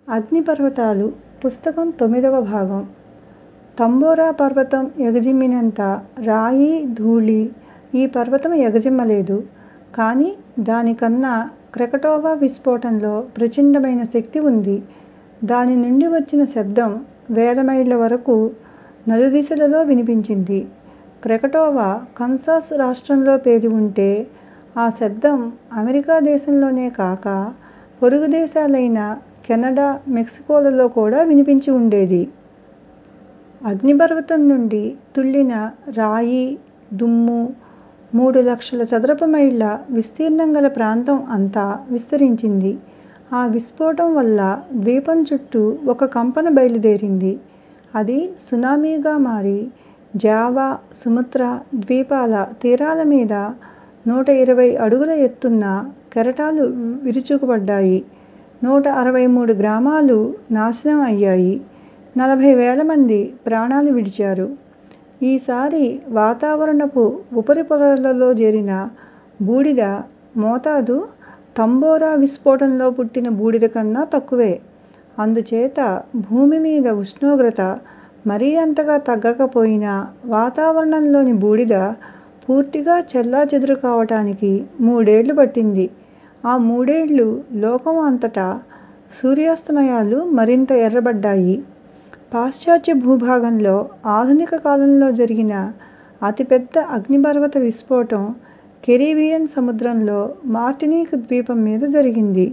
అగ్నిపర్వతాలు పుస్తకం 9వ భాగం. తంబోరా పర్వతం ఎగజిమ్మినంత రాయి, ధూళి ఈ పర్వతం ఎగజిమ్మలేదు. కానీ దానికన్నా క్రకటోవా విస్ఫోటంలో ప్రచండమైన శక్తి ఉంది. దాని నుండి వచ్చిన శబ్దం వేల మైళ్ళ వరకు నలుదిశలలో వినిపించింది. క్రకటోవా కన్సాస్ రాష్ట్రంలో పేలి ఉంటే ఆ శబ్దం అమెరికా దేశంలోనే కాక పొరుగు దేశాలైన కెనడా, మెక్సికోలలో కూడా వినిపించి ఉండేది. అగ్నిపర్వతం నుండి తుళ్ళిన రాయి, దుమ్ము 3,00,000 చదరపు మైళ్ళ విస్తీర్ణం గల ప్రాంతం అంతా విస్తరించింది. ఆ విస్ఫోటం వల్ల ద్వీపం చుట్టూ ఒక కంపన బయలుదేరింది. అది సునామీగా మారి జావా, సుమత్రా ద్వీపాల తీరాల మీద 120 అడుగుల ఎత్తున్న కెరటాలు విరుచుకుపడ్డాయి. 163 గ్రామాలు నాశనం అయ్యాయి. 40,000 మంది ప్రాణాలు విడిచారు. ఈసారి వాతావరణపు ఉపరిపొరలలో చేరిన బూడిద మోతాదు తంబోరా విస్ఫోటంలో పుట్టిన బూడిద కన్నా తక్కువే. అందుచేత భూమి మీద ఉష్ణోగ్రత మరీ అంతగా తగ్గకపోయినా వాతావరణంలోని బూడిద పూర్తిగా చెల్లాచెదురు కావటానికి 3 ఏళ్లు పట్టింది. ఆ 3 ఏళ్లు లోకం అంతటా సూర్యాస్తమయాలు మరింత ఎర్రబడ్డాయి. పాశ్చాత్య భూభాగంలో ఆధునిక కాలంలో జరిగిన అతిపెద్ద అగ్నిపర్వత విస్ఫోటం కెరీబియన్ సముద్రంలో మార్టినిక్ ద్వీపం మీద జరిగింది.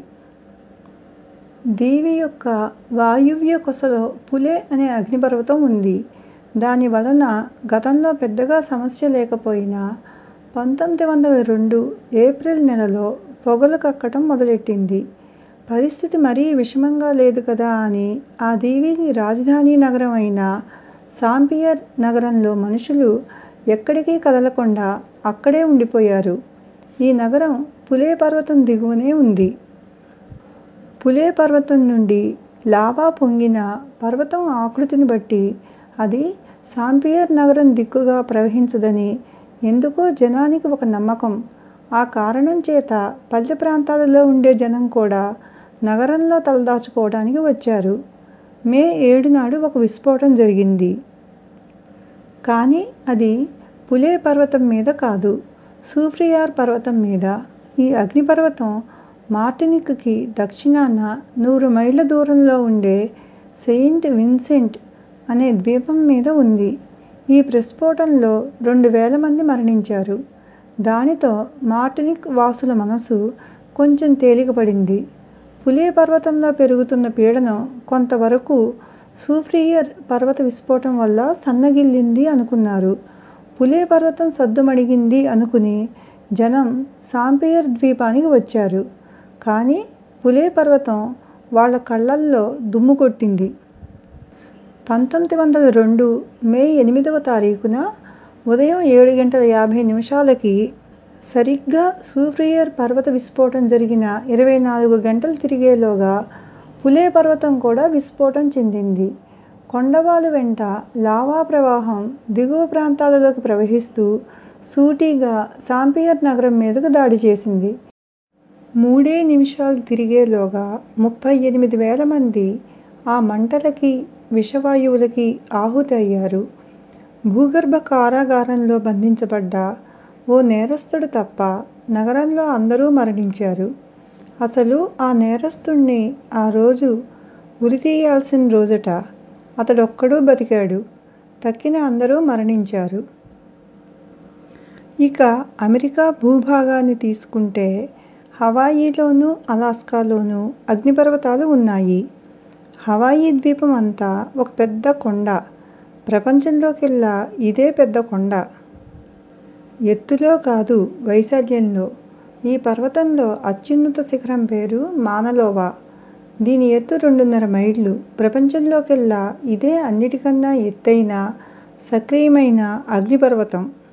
దీవి యొక్క వాయువ్య కొసలో పులే అనే అగ్నిపర్వతం ఉంది. దాని వలన గతంలో పెద్దగా సమస్య లేకపోయినా 1902 ఏప్రిల్ నెలలో పొగలు కక్కటం మొదలెట్టింది. పరిస్థితి మరీ విషమంగా లేదు కదా అని ఆ దీవికి రాజధాని నగరం అయిన సాంపియర్ నగరంలో మనుషులు ఎక్కడికి కదలకుండా అక్కడే ఉండిపోయారు. ఈ నగరం పులే పర్వతం దిగువనే ఉంది. పులే పర్వతం నుండి లావా పొంగిన పర్వతం ఆకృతిని బట్టి అది సాంపియర్ నగరం దిక్కుగా ప్రవహించదని ఎందుకో జనానికి ఒక నమ్మకం. ఆ కారణం చేత పల్లె ప్రాంతాలలో ఉండే జనం కూడా నగరంలో తలదాచుకోవడానికి వచ్చారు. మే 7 నాడు ఒక విస్ఫోటం జరిగింది. కానీ అది పులే పర్వతం మీద కాదు, సూఫ్రియార్ పర్వతం మీద. ఈ అగ్నిపర్వతం మార్టినిక్కి దక్షిణాన 100 మైళ్ళ దూరంలో ఉండే సెయింట్ విన్సెంట్ అనే ద్వీపం మీద ఉంది. ఈ ప్రస్ఫోటంలో 2,000 మంది మరణించారు. దానితో మార్టినిక్ వాసుల మనసు కొంచెం తేలికపడింది. పులే పర్వతంలో పెరుగుతున్న పీడనం కొంతవరకు సూఫ్రియార్ పర్వత విస్ఫోటం వల్ల సన్నగిల్లింది అనుకున్నారు. పులే పర్వతం సద్దుమణిగింది అనుకుని జనం సాంపియర్ ద్వీపానికి వచ్చారు. కానీ పులే పర్వతం వాళ్ళ కళ్ళల్లో దుమ్ము కొట్టింది. 1902 మే 8వ తారీఖున ఉదయం 7:50 సరిగ్గా సూఫ్రియార్ పర్వత విస్ఫోటం జరిగిన 24 గంటలు తిరిగేలోగా పులే పర్వతం కూడా విస్ఫోటం చెందింది. కొండవాలు వెంట లావా ప్రవాహం దిగువ ప్రాంతాలలోకి ప్రవహిస్తూ సూటిగా సాంపియర్ నగరం మీదకు దాడి చేసింది. 3 నిమిషాలు తిరిగేలోగా 38,000 మంది ఆ మంటలకి, విషవాయువులకి ఆహుతి అయ్యారు. భూగర్భ కారాగారంలో బంధించబడ్డ ఓ నేరస్థుడు తప్ప నగరంలో అందరూ మరణించారు. అసలు ఆ నేరస్థుణ్ణి ఆ రోజు ఉరితీయాల్సిన రోజట. అతడొక్కడు బతికాడు. తక్కిన అందరూ మరణించారు. ఇక అమెరికా భూభాగాన్ని తీసుకుంటే హవాయిలోనూ, అలాస్కాలోనూ అగ్నిపర్వతాలు ఉన్నాయి. హవాయి ద్వీపం అంతా ఒక పెద్ద కొండ. ప్రపంచంలోకెల్లా ఇదే పెద్ద కొండ. ఎత్తులో కాదు, వైశాల్యంలో. ఈ పర్వతంలో అత్యున్నత శిఖరం పేరు మానలోవా. దీని ఎత్తు 2.5 మైళ్ళు. ప్రపంచంలోకెల్లా ఇదే అన్నిటికన్నా ఎత్తైన, సక్రియమైన అగ్నిపర్వతం.